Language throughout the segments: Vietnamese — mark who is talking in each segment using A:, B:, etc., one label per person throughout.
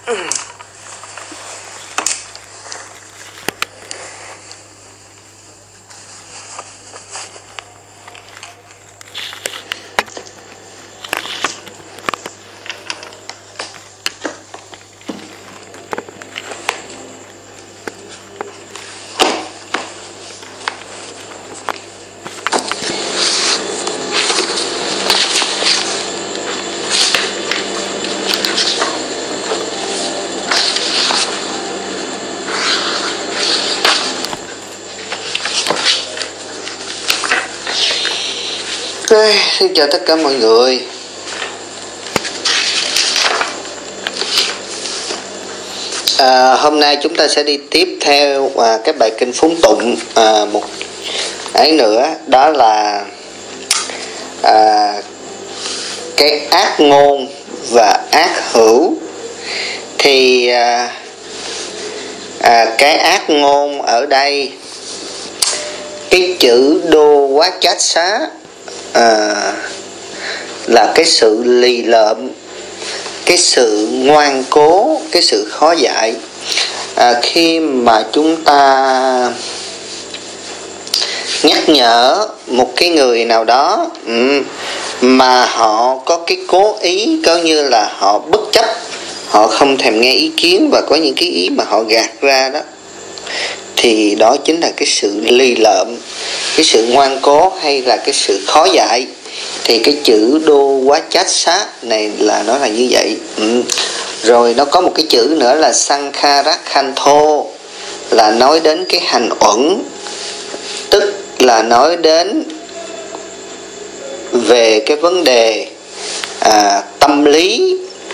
A: Xin chào tất cả mọi người. Hôm nay chúng ta sẽ đi tiếp theo cái bài kinh phúng tụng một ấy nữa, đó là cái ác ngôn và ác hữu. Thì cái ác ngôn ở đây, cái chữ đô quá chát xá là cái sự lì lợm, cái sự ngoan cố, cái sự khó dạy. Khi mà chúng ta nhắc nhở một cái người nào đó mà họ có cái cố ý, coi như là họ bất chấp, họ không thèm nghe ý kiến và có những cái ý mà họ gạt ra đó, thì đó chính là cái sự lì lợm, cái sự ngoan cố hay là cái sự khó dạy. Thì cái chữ đô quá chát xá này là nó là như vậy. Rồi nó có một cái chữ nữa là Sankharakhanto, là nói đến cái hành uẩn, tức là nói đến về cái vấn đề tâm lý,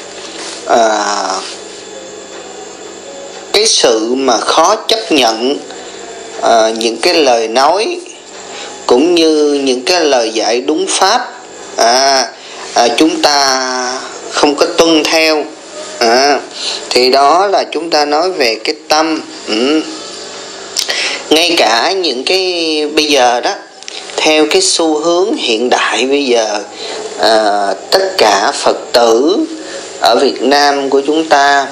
A: cái sự mà khó chấp nhận những cái lời nói cũng như những cái lời dạy đúng pháp, chúng ta không có tuân theo. Thì đó là chúng ta nói về cái tâm. Ngay cả những cái bây giờ đó, theo cái xu hướng hiện đại bây giờ, tất cả Phật tử ở Việt Nam của chúng ta,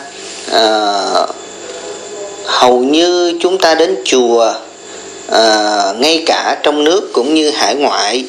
A: hầu như chúng ta đến chùa, ngay cả trong nước cũng như hải ngoại,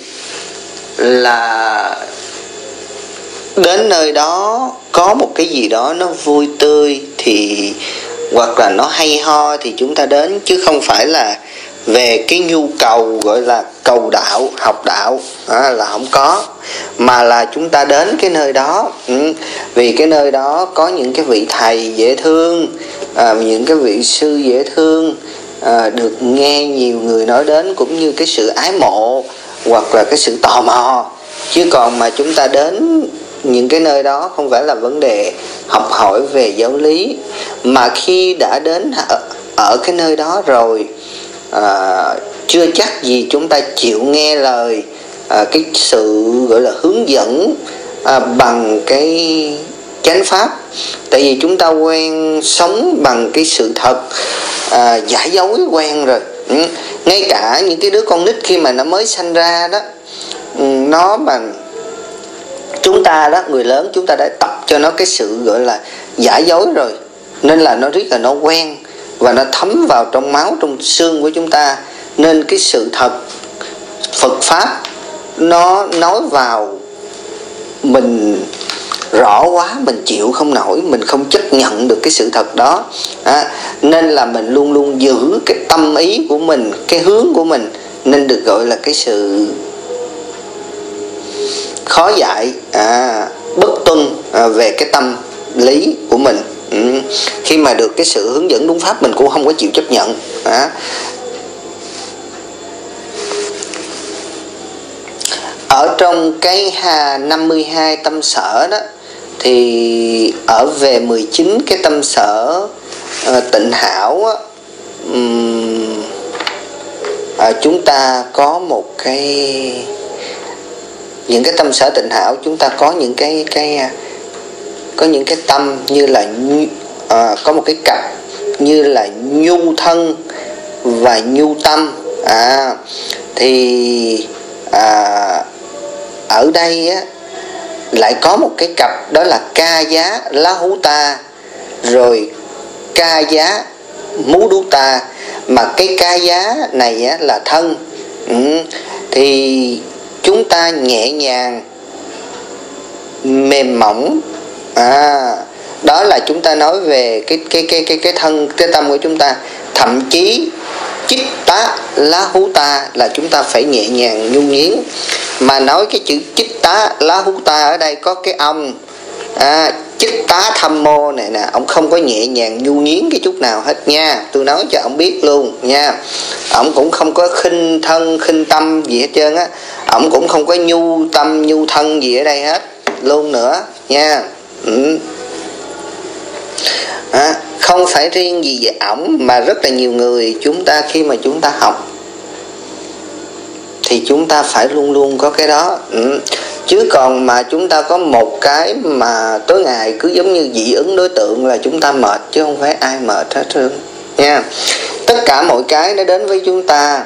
A: là đến nơi đó có một cái gì đó nó vui tươi thì hoặc là nó hay ho thì chúng ta đến, chứ không phải là về cái nhu cầu gọi là cầu đạo, học đạo, là không có, mà là chúng ta đến cái nơi đó vì cái nơi đó có những cái vị thầy dễ thương, những cái vị sư dễ thương, được nghe nhiều người nói đến, cũng như cái sự ái mộ hoặc là cái sự tò mò. Chứ còn mà chúng ta đến những cái nơi đó không phải là vấn đề học hỏi về giáo lý, mà khi đã đến ở cái nơi đó rồi, chưa chắc gì chúng ta chịu nghe lời cái sự gọi là hướng dẫn bằng cái chánh pháp. Tại vì chúng ta quen sống bằng cái sự thật, giả dối quen rồi. Ngay cả những cái đứa con nít khi mà nó mới sanh ra đó, nó bằng chúng ta đó, người lớn chúng ta đã tập cho nó cái sự gọi là giả dối rồi, nên là nó riết là nó quen và nó thấm vào trong máu, trong xương của chúng ta. Nên cái sự thật Phật pháp nó nói vào mình rõ quá, mình chịu không nổi, mình không chấp nhận được cái sự thật đó. Nên là mình luôn luôn giữ cái tâm ý của mình, cái hướng của mình, nên được gọi là cái sự khó dạy, bất tuân về cái tâm lý của mình. Khi mà được cái sự hướng dẫn đúng pháp, mình cũng không có chịu chấp nhận. Ở trong cái 52 tâm sở đó, thì ở về 19 cái tâm sở tịnh hảo á, chúng ta có một cái, những cái tâm sở tịnh hảo chúng ta có những có những cái tâm như là có một cái cặp như là nhu thân và nhu tâm. Thì ở đây á, lại có một cái cặp, đó là ca giá lá hú ta rồi ca giá mú đú ta, mà cái ca giá này á, là thân. Thì chúng ta nhẹ nhàng mềm mỏng, đó là chúng ta nói về cái thân, cái tâm của chúng ta. Thậm chí chích tá lá hú ta là chúng ta phải nhẹ nhàng nhu nhuyến. Mà nói cái chữ chích tá lá hú ta ở đây có cái ông chích tá tham mô này nè, ông không có nhẹ nhàng nhu nhuyến cái chút nào hết nha, tôi nói cho ông biết luôn nha. Ông cũng không có khinh thân khinh tâm gì hết trơn á, ông cũng không có nhu tâm nhu thân gì ở đây hết luôn nữa nha. Không phải riêng gì về ổng, mà rất là nhiều người chúng ta khi mà chúng ta học thì chúng ta phải luôn luôn có cái đó. Chứ còn mà chúng ta có một cái mà tối ngày cứ giống như dị ứng đối tượng là chúng ta mệt, chứ không phải ai mệt hết trơn nha. Tất cả mọi cái nó đến với chúng ta,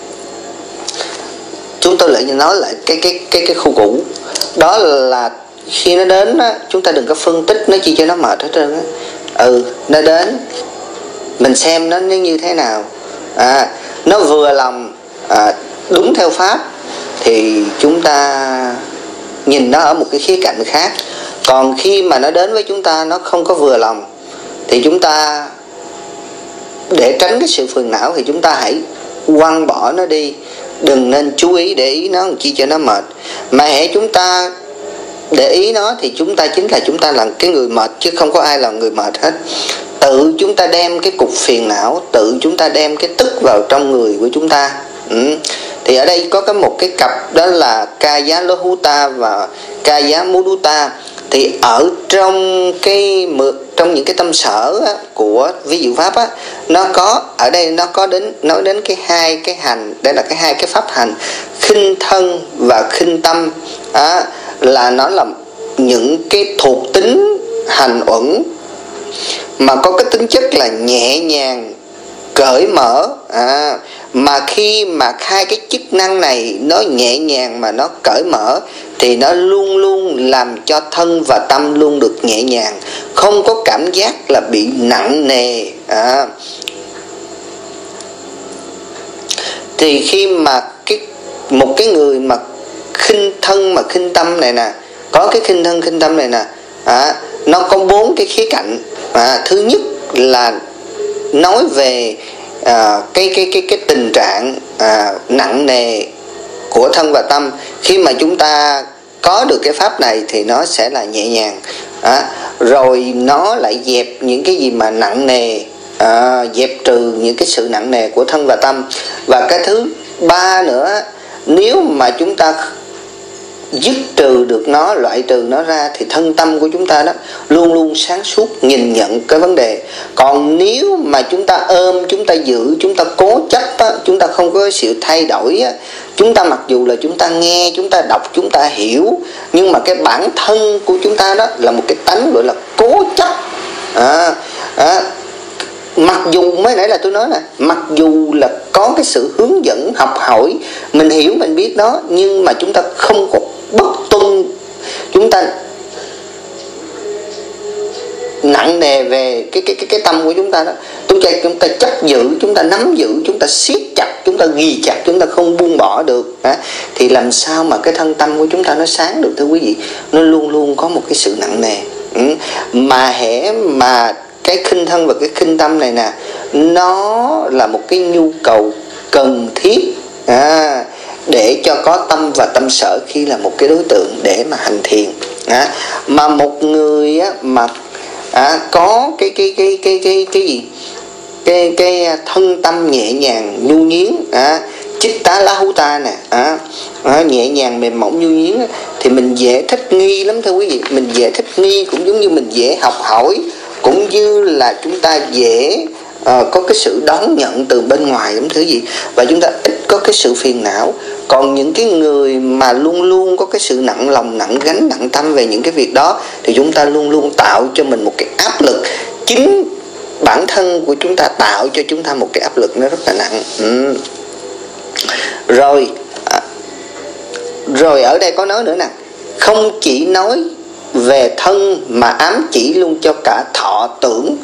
A: chúng tôi lại nói lại cái khu cũ đó là khi nó đến á, chúng ta đừng có phân tích nó chi cho nó mệt hết trơn á. Nó đến mình xem nó như thế nào, nó vừa lòng đúng theo pháp thì chúng ta nhìn nó ở một cái khía cạnh khác. Còn khi mà nó đến với chúng ta nó không có vừa lòng thì chúng ta để tránh cái sự phiền não thì chúng ta hãy quăng bỏ nó đi, đừng nên chú ý để ý nó chi cho nó mệt. Mà hễ chúng ta để ý nó thì chúng ta chính là chúng ta là cái người mệt, chứ không có ai là người mệt hết. Tự chúng ta đem cái cục phiền não, tự chúng ta đem cái tức vào trong người của chúng ta. Thì ở đây có một cái cặp đó là ca giá lô hú ta và ca giá mú đú ta. Thì ở trong những cái tâm sở á, của ví dụ pháp á, nó có ở đây nó có nói đến cái hai cái hành, đây là cái hai cái pháp hành khinh thân và khinh tâm là nó là những cái thuộc tính hành uẩn mà có cái tính chất là nhẹ nhàng cởi mở. Mà khi mà hai cái chức năng này nó nhẹ nhàng mà nó cởi mở thì nó luôn luôn làm cho thân và tâm luôn được nhẹ nhàng, không có cảm giác là bị nặng nề. Thì khi mà một cái người mà khinh thân mà khinh tâm này nè, có cái khinh thân khinh tâm này nè, nó có 4 cái khía cạnh. Thứ nhất là nói về cái tình trạng nặng nề của thân và tâm. Khi mà chúng ta có được cái pháp này thì nó sẽ là nhẹ nhàng, rồi nó lại dẹp những cái gì mà nặng nề, dẹp trừ những cái sự nặng nề của thân và tâm. Và cái thứ ba nữa, nếu mà chúng ta dứt trừ được nó, loại trừ nó ra thì thân tâm của chúng ta đó luôn luôn sáng suốt nhìn nhận cái vấn đề. Còn nếu mà chúng ta ôm, chúng ta giữ, chúng ta cố chấp á, chúng ta không có sự thay đổi á, chúng ta mặc dù là chúng ta nghe, chúng ta đọc, chúng ta hiểu, nhưng mà cái bản thân của chúng ta đó là một cái tánh gọi là cố chấp. Mặc dù mới nãy là tôi nói nè, mặc dù là có cái sự hướng dẫn học hỏi, mình hiểu mình biết đó, nhưng mà chúng ta không có bất tuân, chúng ta nặng nề về cái tâm của chúng ta đó, chúng ta chấp giữ, chúng ta nắm giữ, chúng ta siết chặt, chúng ta ghi chặt, chúng ta không buông bỏ được thì làm sao mà cái thân tâm của chúng ta nó sáng được, thưa quý vị? Nó luôn luôn có một cái sự nặng nề. Mà hễ mà cái khinh thân và cái khinh tâm này nè, nó là một cái nhu cầu cần thiết để cho có tâm và tâm sở khi là một cái đối tượng để mà hành thiền. Mà một người mà có cái gì, cái thân tâm nhẹ nhàng nhu nhuyến, chích tá lá hú ta nè, nhẹ nhàng mềm mỏng nhu nhuyến, thì mình dễ thích nghi lắm, thưa quý vị. Mình dễ thích nghi, cũng giống như mình dễ học hỏi, cũng như là chúng ta dễ có cái sự đón nhận từ bên ngoài lắm, thứ gì. Và chúng ta ít có cái sự phiền não. Còn những cái người mà luôn luôn có cái sự nặng lòng, nặng gánh, nặng tâm về những cái việc đó thì chúng ta luôn luôn tạo cho mình một cái áp lực. Chính bản thân của chúng ta tạo cho chúng ta một cái áp lực nó rất là nặng. Rồi ở đây có nói nữa nè, không chỉ nói về thân mà ám chỉ luôn cho cả thọ tưởng.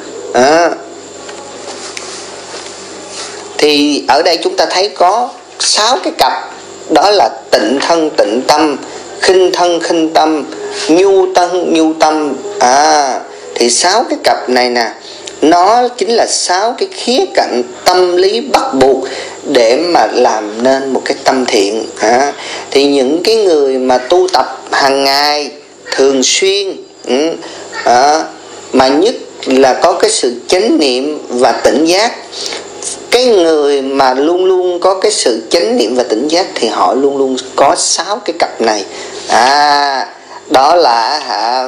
A: Thì ở đây chúng ta thấy có 6 cái cặp, đó là tịnh thân tịnh tâm, khinh thân khinh tâm, nhu thân nhu tâm. Thì 6 cái cặp này nè, nó chính là 6 cái khía cạnh tâm lý bắt buộc để mà làm nên một cái tâm thiện. Thì những cái người mà tu tập hàng ngày thường xuyên, mà nhất là có cái sự chánh niệm và tỉnh giác, cái người mà luôn luôn có cái sự chánh niệm và tỉnh giác thì họ luôn luôn có 6 cái cặp này. Đó là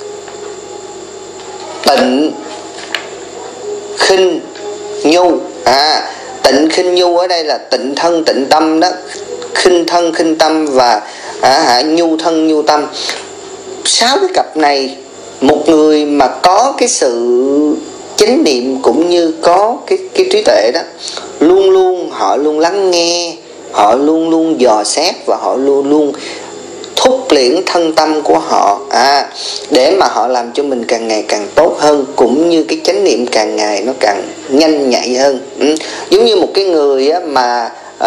A: tịnh khinh nhu. Tịnh khinh nhu ở đây là tịnh thân tịnh tâm đó, khinh thân khinh tâm và nhu thân nhu tâm. 6 cái cặp này, một người mà có cái sự chánh niệm cũng như có cái trí tuệ đó, họ luôn lắng nghe, họ luôn luôn dò xét và họ luôn luôn thúc liễn thân tâm của họ, để mà họ làm cho mình càng ngày càng tốt hơn, cũng như cái chánh niệm càng ngày nó càng nhanh nhạy hơn. Giống như một cái người mà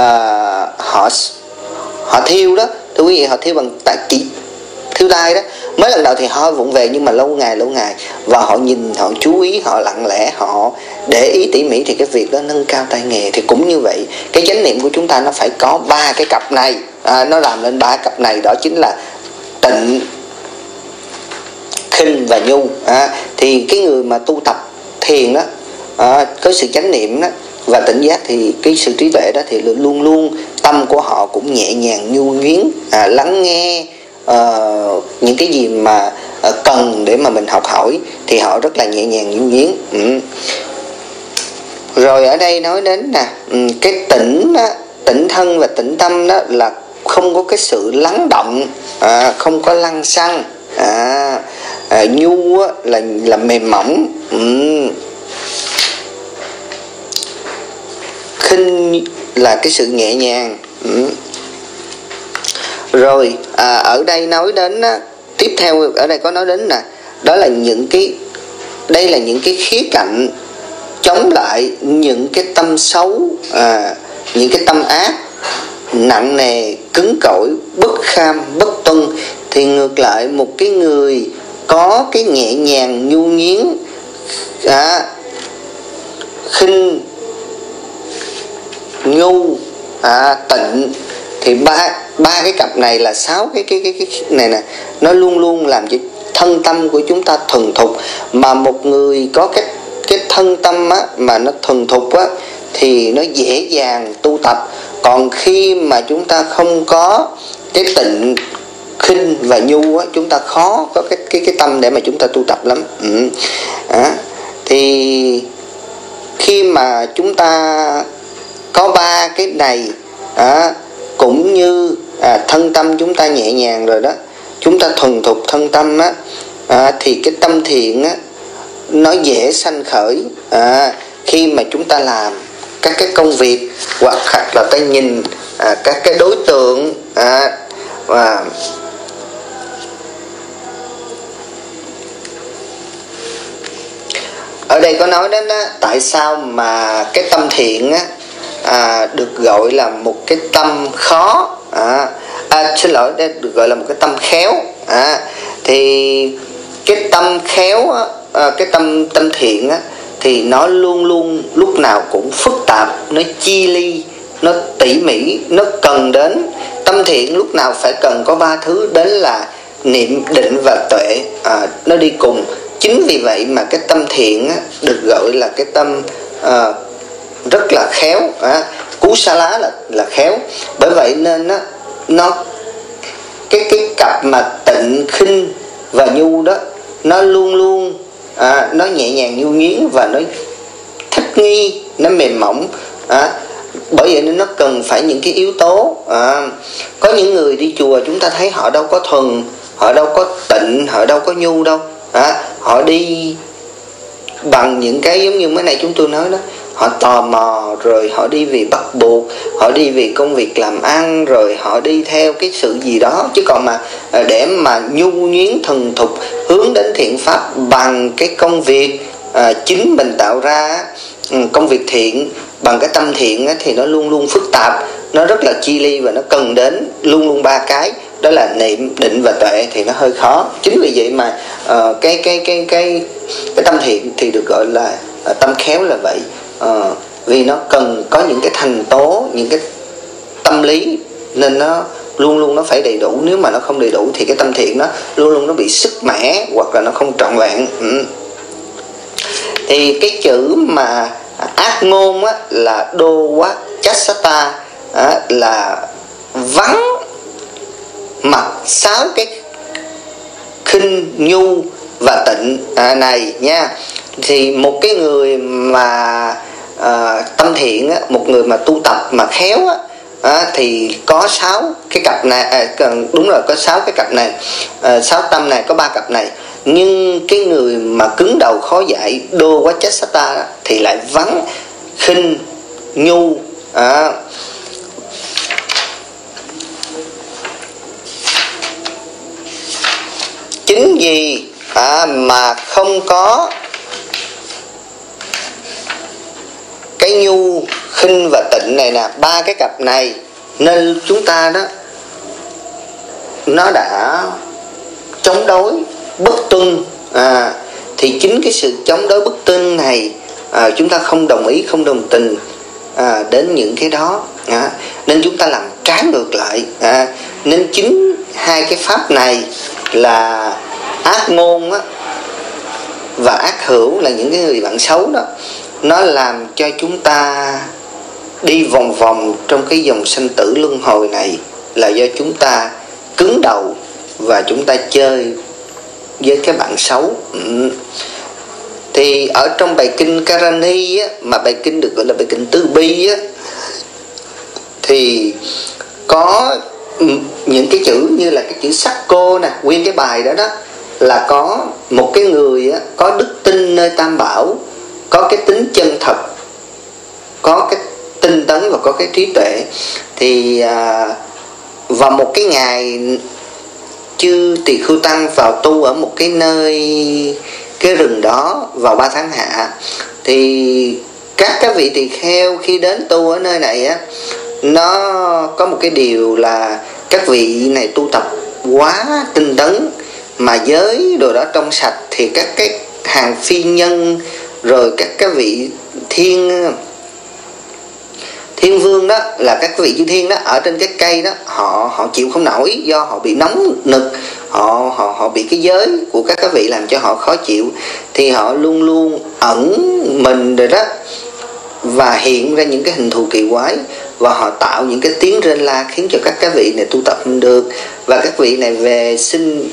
A: họ thiêu đó, thưa quý vị, họ thiêu bằng chỉ thiêu tay đó. Mới lần đầu thì họ vụng về, nhưng mà lâu ngày và họ nhìn, họ chú ý, họ lặng lẽ, họ để ý tỉ mỉ, thì cái việc đó nâng cao tay nghề. Thì cũng như vậy, cái chánh niệm của chúng ta nó phải có 3 cái cặp này, nó làm lên 3 cặp này, đó chính là tịnh, khinh và nhu. Thì cái người mà tu tập thiền đó, có sự chánh niệm đó và tỉnh giác, thì cái sự trí tuệ đó thì luôn luôn tâm của họ cũng nhẹ nhàng nhu nhuyến, lắng nghe những cái gì mà cần để mà mình học hỏi, thì họ rất là nhẹ nhàng nhu nhuyến. Rồi ở đây nói đến nè, cái tịnh thân và tịnh tâm đó là không có cái sự lắng động, không có lăng xăng. Nhu là mềm mỏng, khinh là cái sự nhẹ nhàng. Rồi ở đây nói đến tiếp theo, ở đây có nói đến nè, đó là những cái khía cạnh chống lại những cái tâm xấu, những cái tâm ác nặng nề, cứng cỏi, bất kham, bất tuân. Thì ngược lại, một cái người có cái nhẹ nhàng nhu nhuyến, khinh, nhu, tịnh, thì ba cái cặp này là 6 cái này nè, nó luôn luôn làm cho thân tâm của chúng ta thuần thục. Mà một người có cái thân tâm mà nó thuần thục thì nó dễ dàng tu tập. Còn khi mà chúng ta không có cái tịnh, khinh và nhu chúng ta khó có cái tâm để mà chúng ta tu tập lắm. Thì khi mà chúng ta có 3 cái này, cũng như thân tâm chúng ta nhẹ nhàng rồi đó, chúng ta thuần thục thân tâm thì cái tâm thiện nó dễ sanh khởi. Khi mà chúng ta làm các cái công việc, hoặc là ta nhìn các cái đối tượng, và ở đây có nói đến tại sao mà cái tâm thiện được gọi là một cái tâm khó, xin lỗi, đây được gọi là một cái tâm khéo. Thì cái tâm khéo, cái tâm thiện thì nó luôn luôn lúc nào cũng phức tạp, nó chi ly, nó tỉ mỉ, nó cần đến tâm thiện lúc nào phải cần có 3 thứ, đến là niệm, định và tuệ, nó đi cùng. Chính vì vậy mà cái tâm thiện được gọi là cái tâm rất là khéo, cú sa lá là khéo. Bởi vậy nên nó cái cặp mà tịnh, khinh và nhu đó, nó luôn luôn nó nhẹ nhàng nhu nhuyến và nó thích nghi, nó mềm mỏng. Bởi vậy nên nó cần phải những cái yếu tố. Có những người đi chùa chúng ta thấy họ đâu có thuần, họ đâu có tịnh, họ đâu có nhu đâu. Họ đi bằng những cái giống như mấy này chúng tôi nói đó, họ tò mò, rồi họ đi vì bắt buộc, họ đi vì công việc làm ăn, rồi họ đi theo cái sự gì đó. Chứ còn mà để mà nhu nhuyến thuần thục hướng đến thiện pháp bằng cái công việc chính mình tạo ra. Công việc thiện bằng cái tâm thiện thì nó luôn luôn phức tạp, nó rất là chi ly, và nó cần đến luôn luôn ba cái, đó là niệm, định và tuệ, thì nó hơi khó. Chính vì vậy mà cái tâm thiện thì được gọi là tâm khéo là vậy. Vì nó cần có những cái thành tố, những cái tâm lý, nên nó luôn luôn nó phải đầy đủ. Nếu mà nó không đầy đủ thì cái tâm thiện nó luôn luôn nó bị sức mẻ, hoặc là nó không trọn vẹn. Thì cái chữ mà ác ngôn là đô quá chasata, là vắng mặt 6 cái khinh, nhu và tịnh này nha. Thì một cái người mà tâm thiện, một người mà tu tập mà khéo thì có 6 cái cặp này, đúng rồi, có 6 cái cặp này, 6 tâm này, có 3 cặp này. Nhưng cái người mà cứng đầu khó dạy, đô quá chasata, thì lại vắng khinh, nhu. Chính vì mà không có cái nhu, khinh và tịnh này nè, 3 cái cặp này, nên chúng ta đó nó đã chống đối bất tuân. Thì chính cái sự chống đối bất tuân này, chúng ta không đồng ý, không đồng tình đến những cái đó, nên chúng ta làm trái ngược lại. Nên chính hai cái pháp này là ác ngôn và ác hữu, là những cái người bạn xấu đó, nó làm cho chúng ta đi vòng vòng trong cái dòng sanh tử luân hồi này, là do chúng ta cứng đầu và chúng ta chơi với cái bạn xấu. Thì ở trong bài kinh Karani mà bài kinh được gọi là bài kinh Từ Bi thì có những cái chữ như là cái chữ sắc cô nè, nguyên cái bài đó đó là có một cái người có đức tin nơi Tam Bảo, có cái tính chân thật, có cái tinh tấn và có cái trí tuệ. Thì vào một cái ngày chư Tỳ Khưu Tăng vào tu ở một cái nơi, cái rừng đó vào 3 tháng hạ, thì các vị tỳ kheo khi đến tu ở nơi này nó có một cái điều là các vị này tu tập quá tinh tấn, mà giới đồ đó trong sạch, thì các cái hàng phi nhân rồi các vị thiên vương đó, là các vị chư thiên đó, ở trên cái cây đó, họ chịu không nổi, do họ bị nóng nực, họ bị cái giới của các vị làm cho họ khó chịu, thì họ luôn luôn ẩn mình rồi đó, và hiện ra những cái hình thù kỳ quái, và họ tạo những cái tiếng rên la khiến cho các vị này tu tập không được. Và các vị này về xin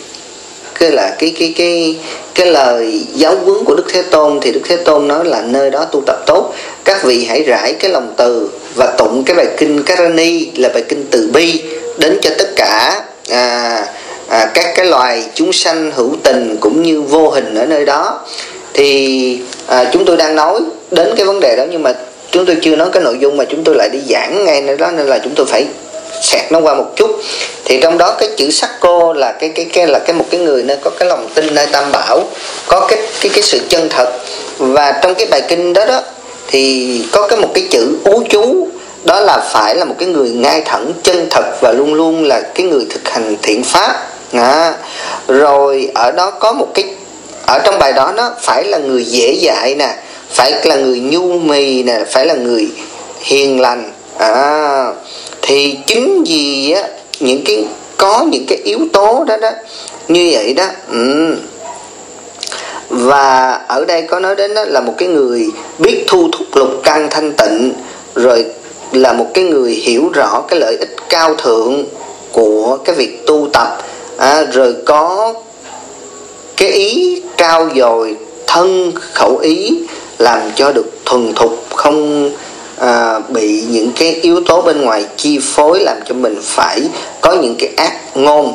A: cái lời giáo huấn của Đức Thế Tôn, thì Đức Thế Tôn nói là nơi đó tu tập tốt, các vị hãy rải cái lòng từ và tụng cái bài kinh Karani, là bài kinh từ bi, đến cho tất cả các cái loài chúng sanh hữu tình cũng như vô hình ở nơi đó. Thì chúng tôi đang nói đến cái vấn đề đó, nhưng mà chúng tôi chưa nói cái nội dung mà chúng tôi lại đi giảng ngay nơi đó, nên là chúng tôi phải xẹt nó qua một chút. Thì trong đó cái chữ sắc cô là một cái người nơi có cái lòng tin nơi Tam Bảo, có cái sự chân thật. Và trong cái bài kinh đó đó thì có một cái chữ ú chú, đó là phải là một cái người ngay thẳng, chân thật, và luôn luôn là cái người thực hành thiện pháp. Rồi ở đó có một cái, ở trong bài đó nó phải là người dễ dạy nè, phải là người nhu mì nè, phải là người hiền lành. Thì chính vì có những cái yếu tố đó như vậy đó. Và ở đây có nói đến đó là một cái người biết thu thúc lục căn thanh tịnh, rồi là một cái người hiểu rõ cái lợi ích cao thượng của cái việc tu tập, rồi có cái ý trao dồi thân khẩu ý, làm cho được thuần thục, không bị những cái yếu tố bên ngoài chi phối, làm cho mình phải có những cái ác ngôn.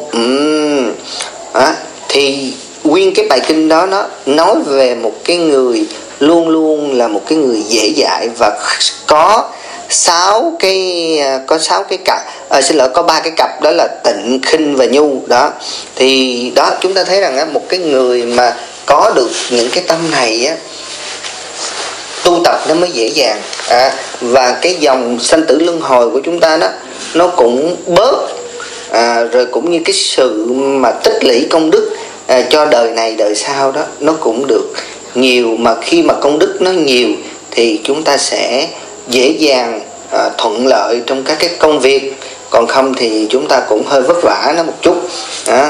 A: Thì nguyên cái bài kinh đó nó nói về một cái người luôn luôn là một cái người dễ dạy, và có có 6 cái cặp, có 3 cái cặp, đó là tịnh, khinh và nhu đó. Thì đó, chúng ta thấy rằng một cái người mà có được những cái tâm này á, tu tập nó mới dễ dàng, và cái dòng sanh tử luân hồi của chúng ta đó nó cũng bớt, rồi cũng như cái sự mà tích lũy công đức cho đời này đời sau đó nó cũng được nhiều. Mà khi mà công đức nó nhiều thì chúng ta sẽ dễ dàng thuận lợi trong các cái công việc, còn không thì chúng ta cũng hơi vất vả nó một chút đó.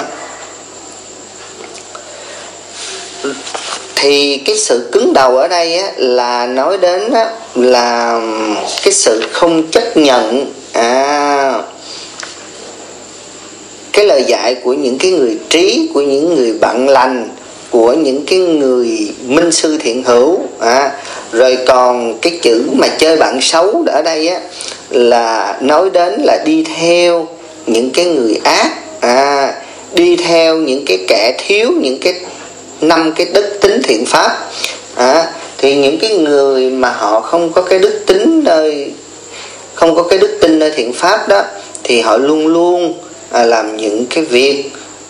A: Thì cái sự cứng đầu ở đây á, là nói đến á, là cái sự không chấp nhận cái lời dạy của những cái người trí, của những người bạn lành, của những cái người minh sư thiện hữu. Rồi còn cái chữ mà chơi bạn xấu ở đây á, là nói đến là đi theo những cái người ác, đi theo những cái kẻ thiếu những cái 5 cái đức tính thiện pháp. Thì những cái người mà họ không có cái đức tính nơi thiện pháp đó, thì họ luôn luôn làm những cái việc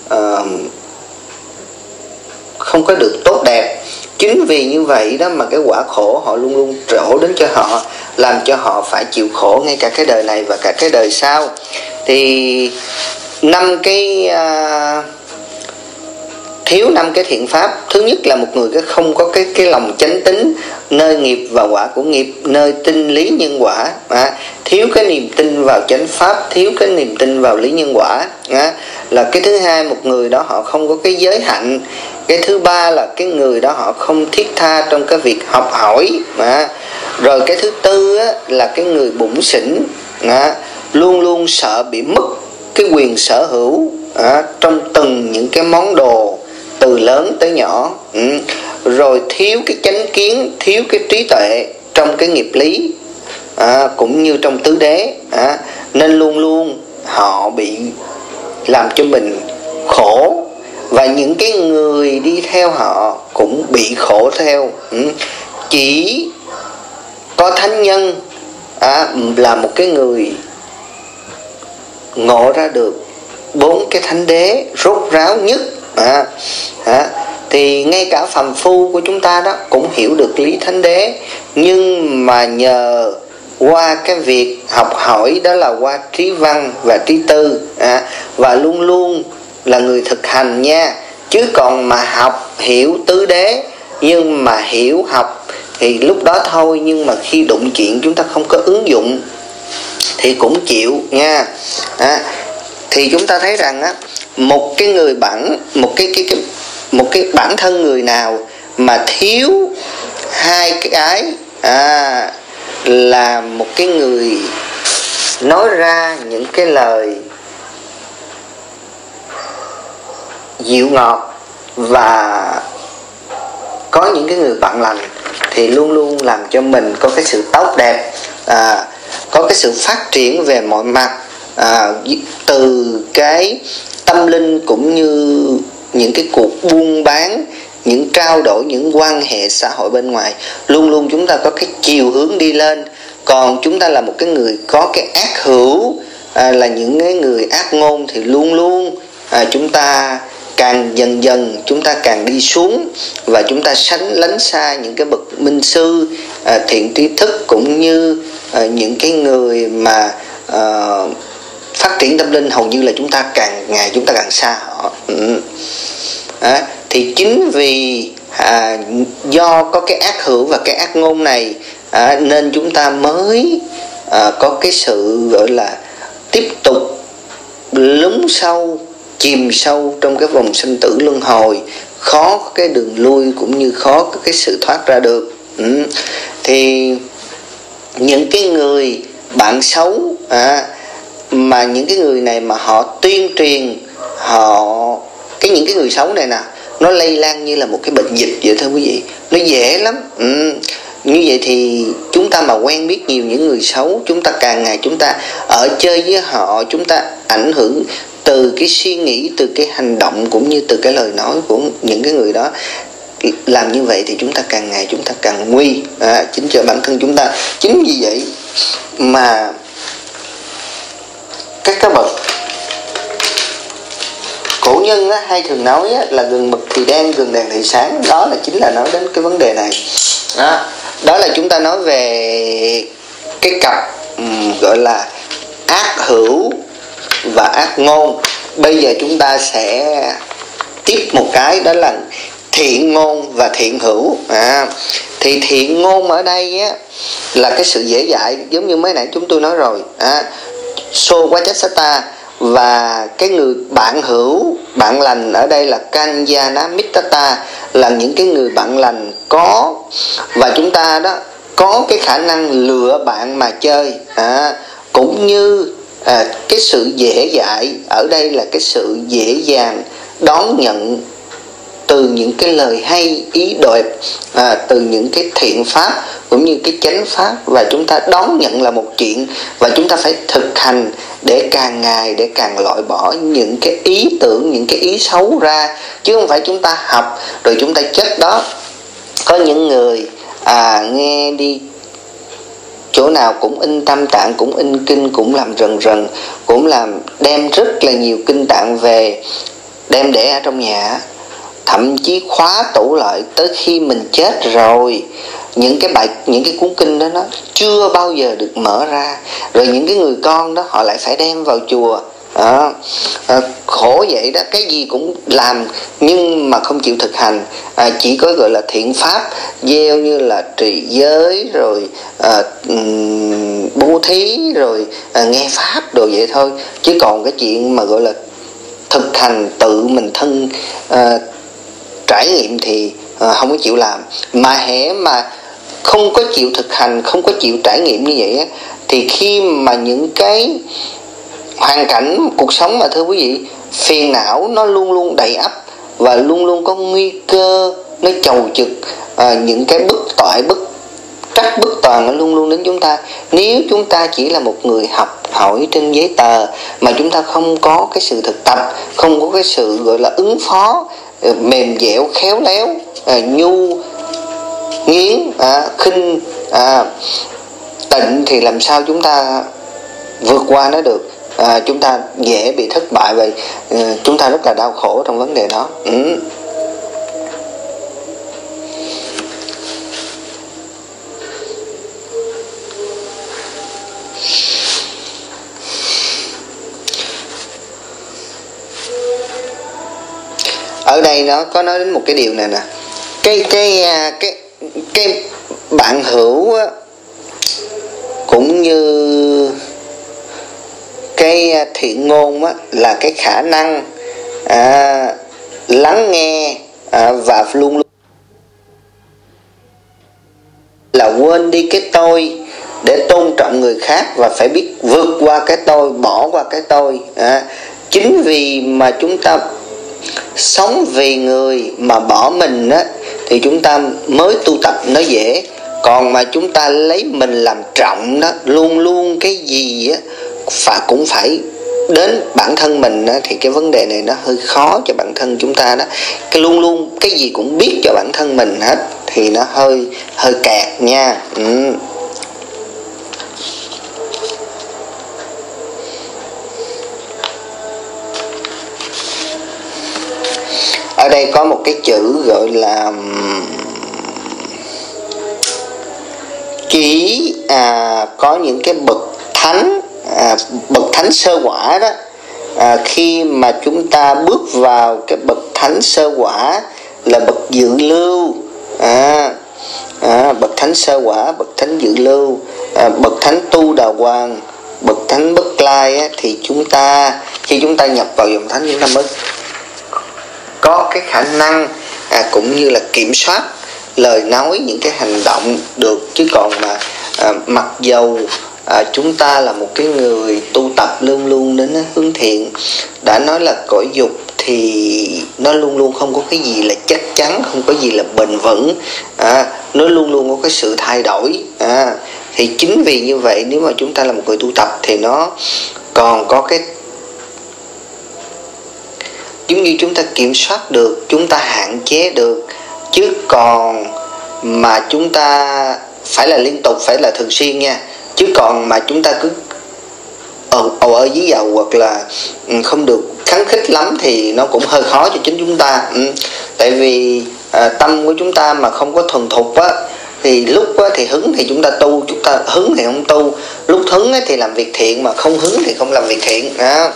A: không có được tốt đẹp. Chính vì như vậy đó mà cái quả khổ họ luôn luôn trổ đến cho họ, làm cho họ phải chịu khổ ngay cả cái đời này và cả cái đời sau. Thì thiếu 5 cái thiện pháp. Thứ nhất là một người không có cái lòng chánh tín nơi nghiệp và quả của nghiệp, nơi tin lý nhân quả. Thiếu cái niềm tin vào chánh pháp, thiếu cái niềm tin vào lý nhân quả là cái thứ hai. Một người đó họ không có cái giới hạnh. Cái thứ ba là cái người đó họ không thiết tha trong cái việc học hỏi. Rồi cái thứ tư á, là cái người bủn xỉn, luôn luôn sợ bị mất cái quyền sở hữu trong từng những cái món đồ từ lớn tới nhỏ. Rồi thiếu cái chánh kiến, thiếu cái trí tuệ trong cái nghiệp lý, cũng như trong tứ đế, nên luôn luôn họ bị làm cho mình khổ, và những cái người đi theo họ cũng bị khổ theo. Chỉ có thánh nhân là một cái người ngộ ra được 4 cái thánh đế rốt ráo nhất. Thì ngay cả phàm phu của chúng ta đó cũng hiểu được lý thánh đế, nhưng mà nhờ qua cái việc học hỏi, đó là qua trí văn và trí tư, và luôn luôn là người thực hành nha. Chứ còn mà học hiểu tứ đế nhưng mà hiểu học thì lúc đó thôi, nhưng mà khi đụng chuyện chúng ta không có ứng dụng thì cũng chịu nha. Thì chúng ta thấy rằng một cái người một cái bản thân người nào mà thiếu 2 cái là một cái người nói ra những cái lời dịu ngọt và có những cái người bạn lành, thì luôn luôn làm cho mình có cái sự tốt đẹp, có cái sự phát triển về mọi mặt, từ cái tâm linh cũng như những cái cuộc buôn bán, những trao đổi, những quan hệ xã hội bên ngoài. Luôn luôn chúng ta có cái chiều hướng đi lên. Còn chúng ta là một cái người có cái ác hữu, là những cái người ác ngôn, thì luôn luôn chúng ta càng dần dần chúng ta càng đi xuống, và chúng ta lánh xa những cái bậc minh sư, thiện trí thức, cũng như những cái người mà phát triển tâm linh. Hầu như là chúng ta càng ngày chúng ta càng xa họ. Thì chính vì do có cái ác hữu và cái ác ngôn này, nên chúng ta mới có cái sự gọi là tiếp tục lún sâu, chìm sâu trong cái vòng sinh tử luân hồi, khó có cái đường lui cũng như khó có cái sự thoát ra được. Thì những cái người bạn xấu, mà những cái người này mà họ tuyên truyền, những cái người xấu này nè, nó lây lan như là một cái bệnh dịch vậy thôi quý vị, nó dễ lắm. Như vậy thì chúng ta mà quen biết nhiều những người xấu, chúng ta càng ngày chúng ta ở chơi với họ, chúng ta ảnh hưởng từ cái suy nghĩ, từ cái hành động cũng như từ cái lời nói của những cái người đó. Làm như vậy thì chúng ta càng ngày chúng ta càng nguy, chính cho bản thân chúng ta. Chính vì vậy mà các bậc cổ nhân á, hay thường nói á, là gần mực thì đen, gần đèn thì sáng. Đó là chính là nói đến cái vấn đề này. Đó là chúng ta nói về cái cặp gọi là ác hữu và ác ngôn. Bây giờ chúng ta sẽ tiếp một cái, đó là thiện ngôn và thiện hữu. Thì thiện ngôn ở đây á, là cái sự dễ dãi, giống như mấy nãy chúng tôi nói rồi. So Vajasata. Và cái người bạn hữu, bạn lành ở đây là Kanyana Mittata, là những cái người bạn lành có, và chúng ta đó có cái khả năng lựa bạn mà chơi. Cũng như cái sự dễ dãi ở đây là cái sự dễ dàng đón nhận từ những cái lời hay ý đẹp, từ những cái thiện pháp cũng như cái chánh pháp, và chúng ta đón nhận là một chuyện, và chúng ta phải thực hành để càng ngày để càng loại bỏ những cái ý tưởng, những cái ý xấu ra, chứ không phải chúng ta học rồi chúng ta chết đó. Có những người nghe đi chỗ nào cũng in Tam Tạng, cũng in kinh, cũng làm rần rần, cũng làm đem rất là nhiều kinh tạng về đem để ở trong nhà, thậm chí khóa tủ lại tới khi mình chết rồi. Những cái cuốn kinh đó nó chưa bao giờ được mở ra, rồi những cái người con đó họ lại phải đem vào chùa. Khổ vậy đó, cái gì cũng làm nhưng mà không chịu thực hành. Chỉ có gọi là thiện pháp, gieo như là trì giới, rồi bố thí, rồi nghe pháp đồ vậy thôi, chứ còn cái chuyện mà gọi là thực hành tự mình thân trải nghiệm thì không có chịu làm. Mà hễ mà không có chịu thực hành, không có chịu trải nghiệm như vậy á, thì khi mà những cái hoàn cảnh cuộc sống mà thưa quý vị, phiền não nó luôn luôn đầy ắp, và luôn luôn có nguy cơ nó chầu trực, những cái bất toại, bất trắc, bất toàn nó luôn luôn đến chúng ta. Nếu chúng ta chỉ là một người học hỏi trên giấy tờ mà chúng ta không có cái sự thực tập, không có cái sự gọi là ứng phó mềm dẻo, khéo léo, nhu nghiến, khinh tịnh, thì làm sao chúng ta vượt qua nó được. Chúng ta dễ bị thất bại, và chúng ta rất là đau khổ trong vấn đề đó. Ở đây nó có nói đến một cái điều này nè, cái bạn hữu á, cũng như cái thiện ngôn á, là cái khả năng lắng nghe và luôn luôn là quên đi cái tôi để tôn trọng người khác, và phải biết vượt qua cái tôi, bỏ qua cái tôi. Chính vì mà chúng ta sống vì người mà bỏ mình á, thì chúng ta mới tu tập nó dễ. Còn mà chúng ta lấy mình làm trọng đó, luôn luôn cái gì á cũng phải đến bản thân mình á, thì cái vấn đề này nó hơi khó cho bản thân chúng ta đó. Cái luôn luôn cái gì cũng biết cho bản thân mình hết thì nó hơi kẹt nha. Ở đây có một cái chữ gọi là chỉ có những cái bậc thánh sơ quả đó, khi mà chúng ta bước vào cái bậc thánh sơ quả là bậc dự lưu, bậc thánh sơ quả, bậc thánh dự lưu, bậc thánh tu đà hoàng, bậc thánh bất lai á, thì khi chúng ta nhập vào dòng thánh, chúng ta mới có cái khả năng cũng như là kiểm soát lời nói, những cái hành động được. Chứ còn mà mặc dầu chúng ta là một cái người tu tập luôn luôn đến hướng thiện, đã nói là cõi dục thì nó luôn luôn không có cái gì là chắc chắn, không có gì là bền vững, nó luôn luôn có cái sự thay đổi. Thì chính vì như vậy, nếu mà chúng ta là một người tu tập thì nó còn có cái giống như chúng ta kiểm soát được, chúng ta hạn chế được. Chứ còn mà chúng ta phải là liên tục, phải là thường xuyên nha. Chứ còn mà chúng ta cứ ở dí dầu hoặc là không được khắng khích lắm thì nó cũng hơi khó cho chính chúng ta. Tại vì tâm của chúng ta mà không có thuần thục á, thì lúc á, thì hứng thì chúng ta tu, chúng ta hứng thì không tu, lúc hứng á, thì làm việc thiện, mà không hứng thì không làm việc thiện đó.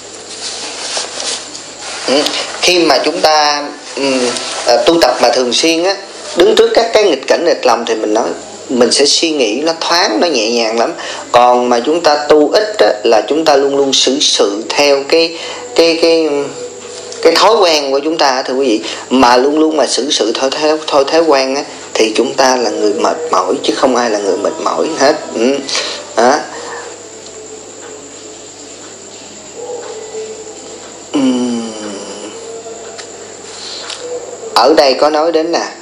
A: Khi mà chúng ta tu tập mà thường xuyên á, đứng trước các cái nghịch cảnh nghịch lòng thì mình sẽ suy nghĩ nó thoáng, nó nhẹ nhàng lắm. Còn mà chúng ta tu ít á, là chúng ta luôn luôn xử sự theo cái thói quen của chúng ta, thưa quý vị. Mà luôn luôn mà xử sự theo thói quen á, thì chúng ta là người mệt mỏi, chứ không ai là người mệt mỏi hết. Ở đây có nói đến là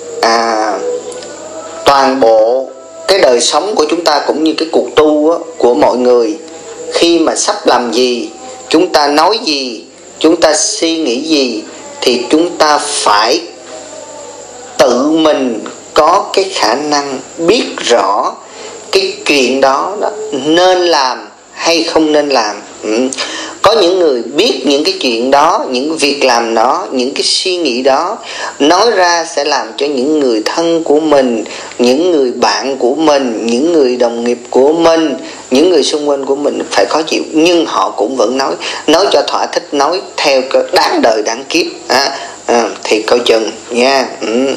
A: toàn bộ cái đời sống của chúng ta cũng như cái cuộc tu á, của mọi người, khi mà sắp làm gì, chúng ta nói gì, chúng ta suy nghĩ gì, thì chúng ta phải tự mình có cái khả năng biết rõ cái chuyện đó nên làm hay không nên làm. Có những người biết những cái chuyện đó, những việc làm đó, những cái suy nghĩ đó nói ra sẽ làm cho những người thân của mình, những người bạn của mình, những người đồng nghiệp của mình, những người xung quanh của mình phải khó chịu. Nhưng họ cũng vẫn nói cho thỏa thích, nói theo cái đáng đời đáng kiếp. Thì coi chừng nha.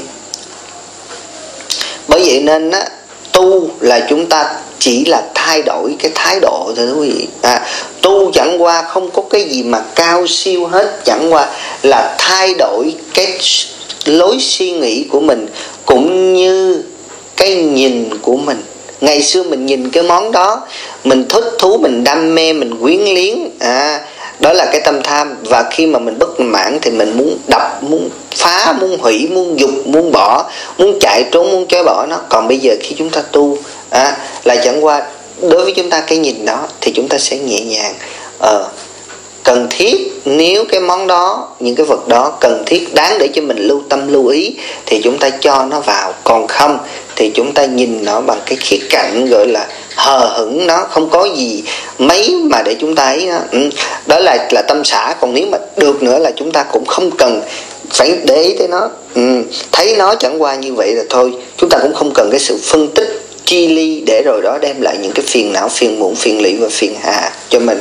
A: Bởi vậy nên á, tu là chúng ta chỉ là thay đổi cái thái độ thôi quý vị. Tu chẳng qua không có cái gì mà cao siêu hết, chẳng qua là thay đổi cái lối suy nghĩ của mình cũng như cái nhìn của mình. Ngày xưa mình nhìn cái món đó, mình thích thú, mình đam mê, mình quyến liếng, đó là cái tâm tham. Và khi mà mình bất mãn thì mình muốn đập, muốn phá, muốn hủy, muốn dục, muốn bỏ, muốn chạy trốn, muốn chối bỏ nó. Còn bây giờ khi chúng ta tu là chẳng qua đối với chúng ta cái nhìn đó thì chúng ta sẽ nhẹ nhàng. Cần thiết, nếu cái món đó, những cái vật đó cần thiết đáng để cho mình lưu tâm lưu ý thì chúng ta cho nó vào. Còn không thì chúng ta nhìn nó bằng cái khía cạnh gọi là hờ hững, nó không có gì mấy mà để chúng ta ấy đó. Đó là tâm xả. Còn nếu mà được nữa là chúng ta cũng không cần phải để ý tới nó. Thấy nó chẳng qua như vậy là thôi. Chúng ta cũng không cần cái sự phân tích chi ly để rồi đó đem lại những cái phiền não, phiền muộn, phiền lụy và phiền hà cho mình.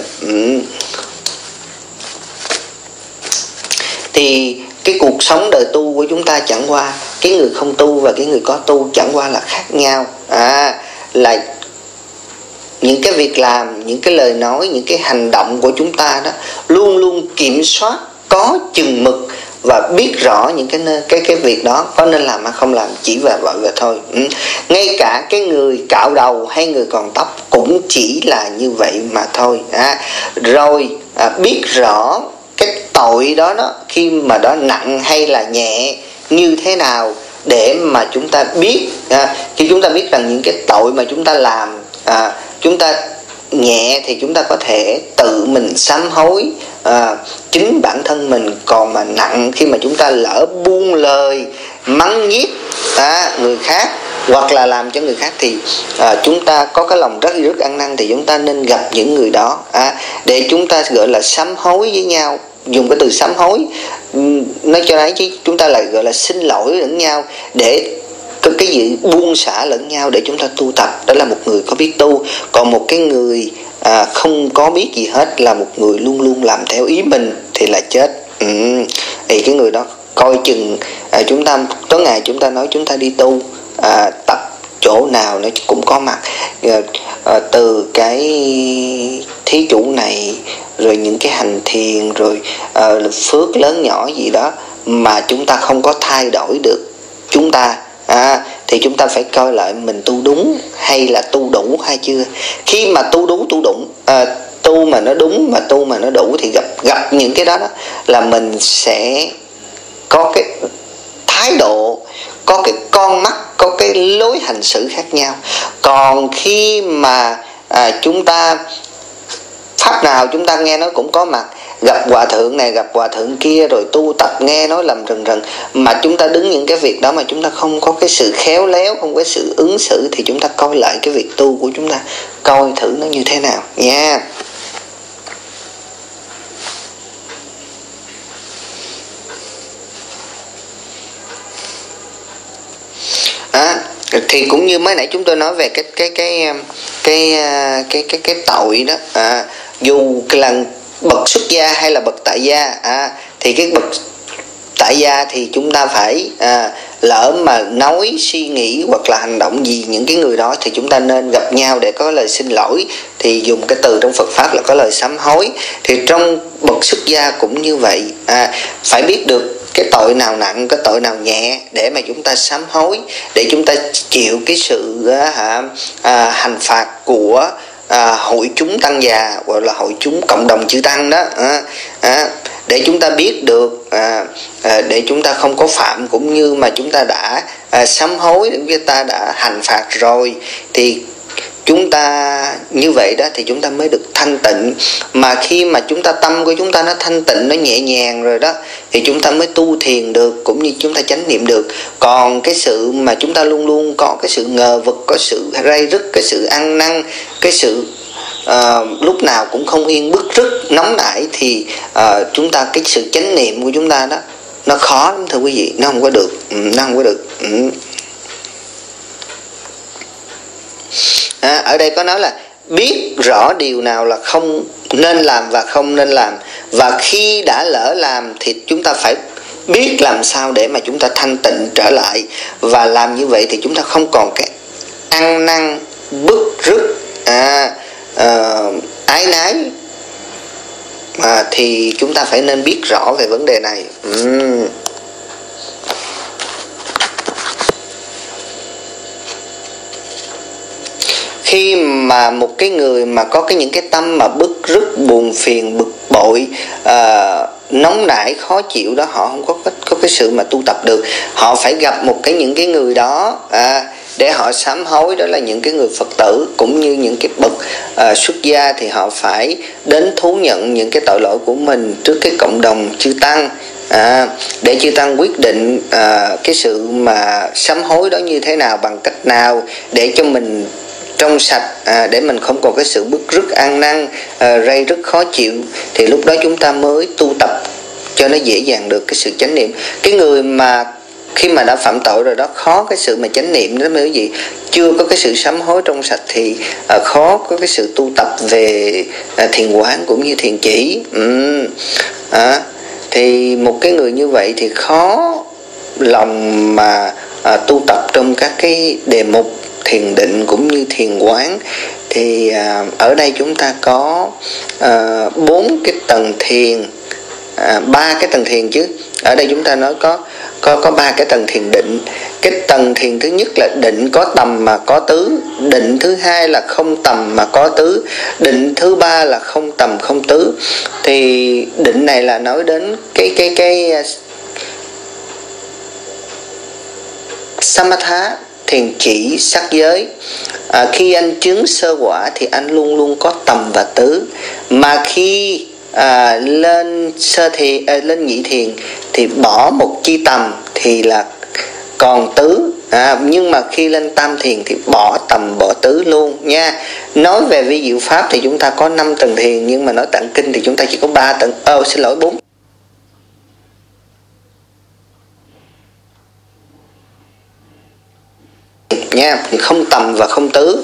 A: Thì cái cuộc sống đời tu của chúng ta chẳng qua, cái người không tu và cái người có tu chẳng qua là khác nhau. Là những cái việc làm, những cái lời nói, những cái hành động của chúng ta đó luôn luôn kiểm soát, có chừng mực và biết rõ những cái việc đó có nên làm hay không làm, chỉ và vậy và thôi. Ngay cả cái người cạo đầu hay người còn tóc cũng chỉ là như vậy mà thôi. Rồi biết rõ cái tội đó khi mà đó nặng hay là nhẹ như thế nào để mà chúng ta biết. Khi chúng ta biết rằng những cái tội mà chúng ta làm chúng ta nhẹ thì chúng ta có thể tự mình sám hối chính bản thân mình. Còn mà nặng, khi mà chúng ta lỡ buông lời mắng nhiếc người khác hoặc là làm cho người khác thì chúng ta có cái lòng rất ăn năn, thì chúng ta nên gặp những người đó để chúng ta gọi là sám hối với nhau. Dùng cái từ sám hối nói cho đấy, chứ chúng ta lại gọi là xin lỗi lẫn nhau, để cái gì buông xả lẫn nhau để chúng ta tu tập. Đó là một người có biết tu. Còn một cái người không có biết gì hết, là một người luôn luôn làm theo ý mình thì là chết. Thì cái người đó coi chừng chúng ta tối ngày chúng ta nói chúng ta đi tu, tập chỗ nào nó cũng có mặt. Từ cái thí chủ này, rồi những cái hành thiền, rồi phước lớn nhỏ gì đó mà chúng ta không có thay đổi được chúng ta, thì chúng ta phải coi lại mình tu đúng hay là tu đủ hay chưa. Khi mà tu đúng, tu đụng, tu mà nó đúng mà tu mà nó đủ thì gặp những cái đó là mình sẽ có cái thái độ, có cái con mắt, có cái lối hành xử khác nhau. Còn khi mà chúng ta pháp nào chúng ta nghe nó cũng có mặt, gặp hòa thượng này gặp hòa thượng kia rồi tu tập nghe nói làm rần rần, mà chúng ta đứng những cái việc đó mà chúng ta không có cái sự khéo léo, không có sự ứng xử, thì chúng ta coi lại cái việc tu của chúng ta, coi thử nó như thế nào nha. Thì cũng như mới nãy chúng tôi nói về cái tội đó, dù là bậc xuất gia hay là bậc tại gia, thì cái bậc tại gia thì chúng ta phải lỡ mà nói suy nghĩ hoặc là hành động gì những cái người đó thì chúng ta nên gặp nhau để có lời xin lỗi, thì dùng cái từ trong Phật pháp là có lời sám hối. Thì trong bậc xuất gia cũng như vậy, phải biết được cái tội nào nặng, cái tội nào nhẹ để mà chúng ta sám hối, để chúng ta chịu cái sự hành phạt của hội chúng tăng già hoặc là hội chúng cộng đồng chư tăng đó, để chúng ta biết được, để chúng ta không có phạm, cũng như mà chúng ta đã sám hối, chúng ta đã hành phạt rồi, thì chúng ta như vậy đó thì chúng ta mới được thanh tịnh. Mà khi mà chúng ta tâm của chúng ta nó thanh tịnh, nó nhẹ nhàng rồi đó, thì chúng ta mới tu thiền được, cũng như chúng ta chánh niệm được. Còn cái sự mà chúng ta luôn luôn có cái sự ngờ vực, có sự ray rứt, cái sự ăn năn, cái sự lúc nào cũng không yên, bức rứt, nóng nảy, thì chúng ta, cái sự chánh niệm của chúng ta đó nó khó lắm thưa quý vị, nó không có được, nó không có được. Ở đây có nói là biết rõ điều nào là không nên làm và không nên làm, và khi đã lỡ làm thì chúng ta phải biết làm sao để mà chúng ta thanh tịnh trở lại. Và làm như vậy thì chúng ta không còn cái ăn năn, bức rứt, ái nái, thì chúng ta phải nên biết rõ về vấn đề này. Khi mà một cái người mà có những cái tâm mà bức rứt, buồn phiền, bực bội, nóng nảy, khó chịu đó, họ không có cái sự mà tu tập được. Họ phải gặp những cái người đó để họ sám hối, đó là những cái người Phật tử, cũng như những cái bậc xuất gia, thì họ phải đến thú nhận những cái tội lỗi của mình trước cái cộng đồng chư tăng, để chư tăng quyết định cái sự mà sám hối đó như thế nào, bằng cách nào để cho mình trong sạch, để mình không còn cái sự bức rứt, ăn năn, ray rứt, khó chịu, thì lúc đó chúng ta mới tu tập cho nó dễ dàng được cái sự chánh niệm. Cái người mà khi mà đã phạm tội rồi đó, khó cái sự mà chánh niệm đó, mới gì chưa có cái sự sám hối trong sạch thì khó có cái sự tu tập về thiền quán cũng như thiền chỉ. Thì một cái người như vậy thì khó lòng mà tu tập trong các cái đề mục thiền định cũng như thiền quán. Thì ở đây chúng ta có 4 cái tầng thiền, 3 cái tầng thiền chứ. Ở đây chúng ta nói có 3 cái tầng thiền định. Cái tầng thiền thứ nhất là định có tầm mà có tứ, định thứ hai là không tầm mà có tứ, định thứ ba là không tầm không tứ. Thì định này là nói đến cái samatha, thiền chỉ, sắc giới. Khi anh chứng sơ quả thì anh luôn luôn có tầm và tứ, mà khi lên sơ thiền, lên nhị thiền thì bỏ một chi tầm thì là còn tứ, nhưng mà khi lên tam thiền thì bỏ tầm bỏ tứ luôn nha. Nói về vi diệu pháp thì chúng ta có 5 tầng thiền, nhưng mà nói tạng kinh thì chúng ta chỉ có 3 tầng, 4 nha, không tầm và không tứ.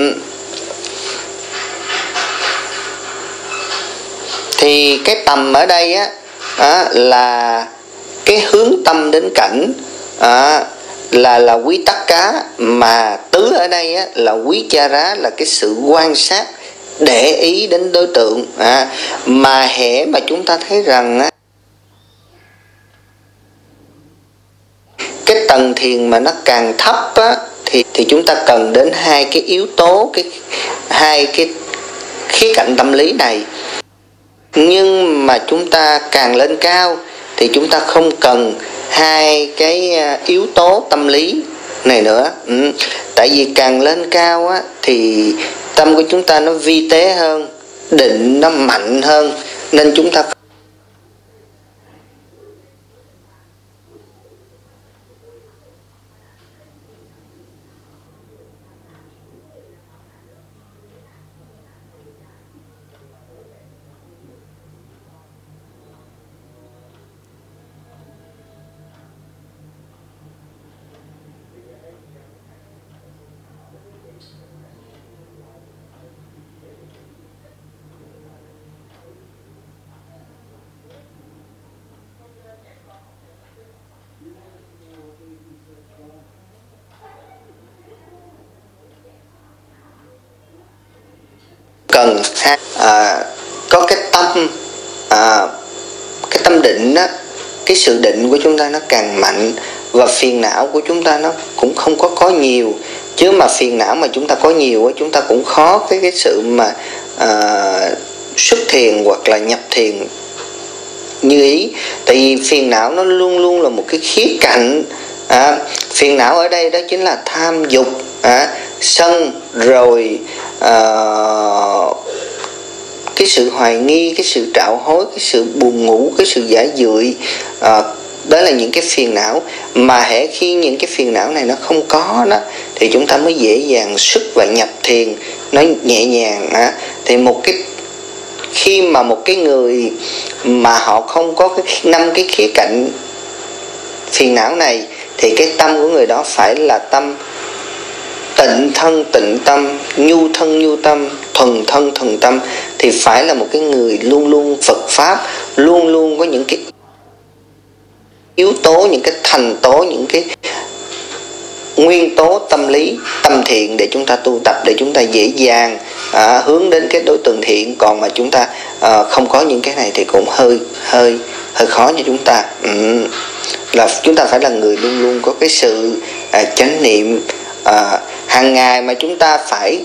A: Thì cái tầm ở đây là cái hướng tâm đến cảnh, là quý tắc cá, mà tứ ở đây là quý cha rá, là cái sự quan sát, để ý đến đối tượng. Mà hễ mà chúng ta thấy rằng cái tầng thiền mà nó càng thấp thì chúng ta cần đến 2 cái yếu tố, 2 cái khía cạnh tâm lý này. Nhưng mà chúng ta càng lên cao thì chúng ta không cần 2 cái yếu tố tâm lý này nữa. Tại vì càng lên cao thì tâm của chúng ta nó vi tế hơn, định nó mạnh hơn, nên chúng ta cần có cái tâm định đó, cái sự định của chúng ta nó càng mạnh, và phiền não của chúng ta nó cũng không có nhiều. Chứ mà phiền não mà chúng ta có nhiều, chúng ta cũng khó cái sự mà xuất thiền hoặc là nhập thiền như ý. Tại vì phiền não nó luôn luôn là một cái khía cạnh. Phiền não ở đây đó chính là tham dục, sân, rồi cái sự hoài nghi, cái sự trạo hối, cái sự buồn ngủ, cái sự giả dưỡi. Đó là những cái phiền não. Mà hễ khi những cái phiền não này nó không có đó, thì chúng ta mới dễ dàng xuất và nhập thiền nó nhẹ nhàng. Thì khi mà một cái người mà họ không có cái 5 cái khía cạnh phiền não này, thì cái tâm của người đó phải là tâm tịnh thân tịnh tâm, nhu thân nhu tâm, thuần thân thuần tâm. Thì phải là một cái người luôn luôn Phật Pháp, luôn luôn có những cái yếu tố, những cái thành tố, những cái nguyên tố tâm lý, tâm thiện để chúng ta tu tập, để chúng ta dễ dàng hướng đến cái đối tượng thiện. Còn mà chúng ta không có những cái này thì cũng hơi khó cho chúng ta. Là chúng ta phải là người luôn luôn có cái sự chánh niệm. Hàng ngày mà chúng ta phải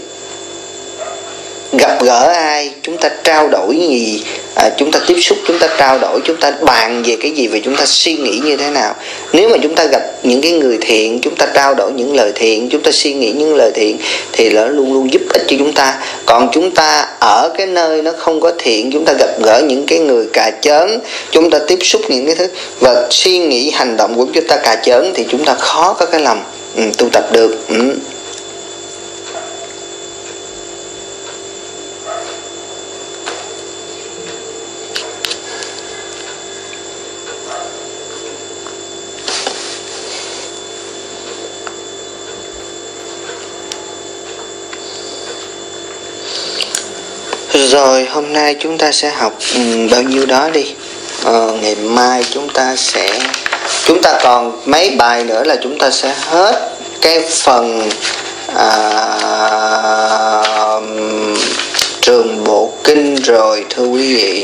A: gặp gỡ ai, chúng ta trao đổi gì, chúng ta tiếp xúc, chúng ta trao đổi, chúng ta bàn về cái gì, và chúng ta suy nghĩ như thế nào. Nếu mà chúng ta gặp những cái người thiện, chúng ta trao đổi những lời thiện, chúng ta suy nghĩ những lời thiện, thì nó luôn luôn giúp ích cho chúng ta. Còn chúng ta ở cái nơi nó không có thiện, chúng ta gặp gỡ những cái người cà chớn, chúng ta tiếp xúc những cái thứ và suy nghĩ hành động của chúng ta cà chớn, thì chúng ta khó có cái lòng tu tập được. Rồi hôm nay chúng ta sẽ học bao nhiêu đó đi. Ngày mai chúng ta còn mấy bài nữa là chúng ta sẽ hết cái phần Trường Bộ Kinh rồi thưa quý vị.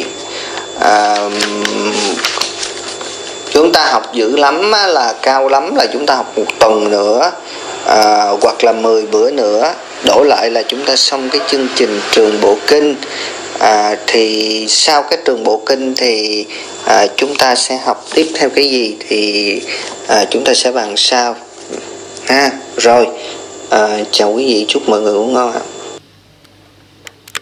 A: Chúng ta học dữ lắm là cao lắm là chúng ta học 1 tuần nữa, hoặc là 10 bữa nữa, đổ lại là chúng ta xong cái chương trình Trường Bộ Kinh. Thì sau cái Trường Bộ Kinh thì chúng ta sẽ học tiếp theo cái gì thì chúng ta sẽ bàn sau. Rồi chào quý vị, chúc mọi người ngủ ngon ạ.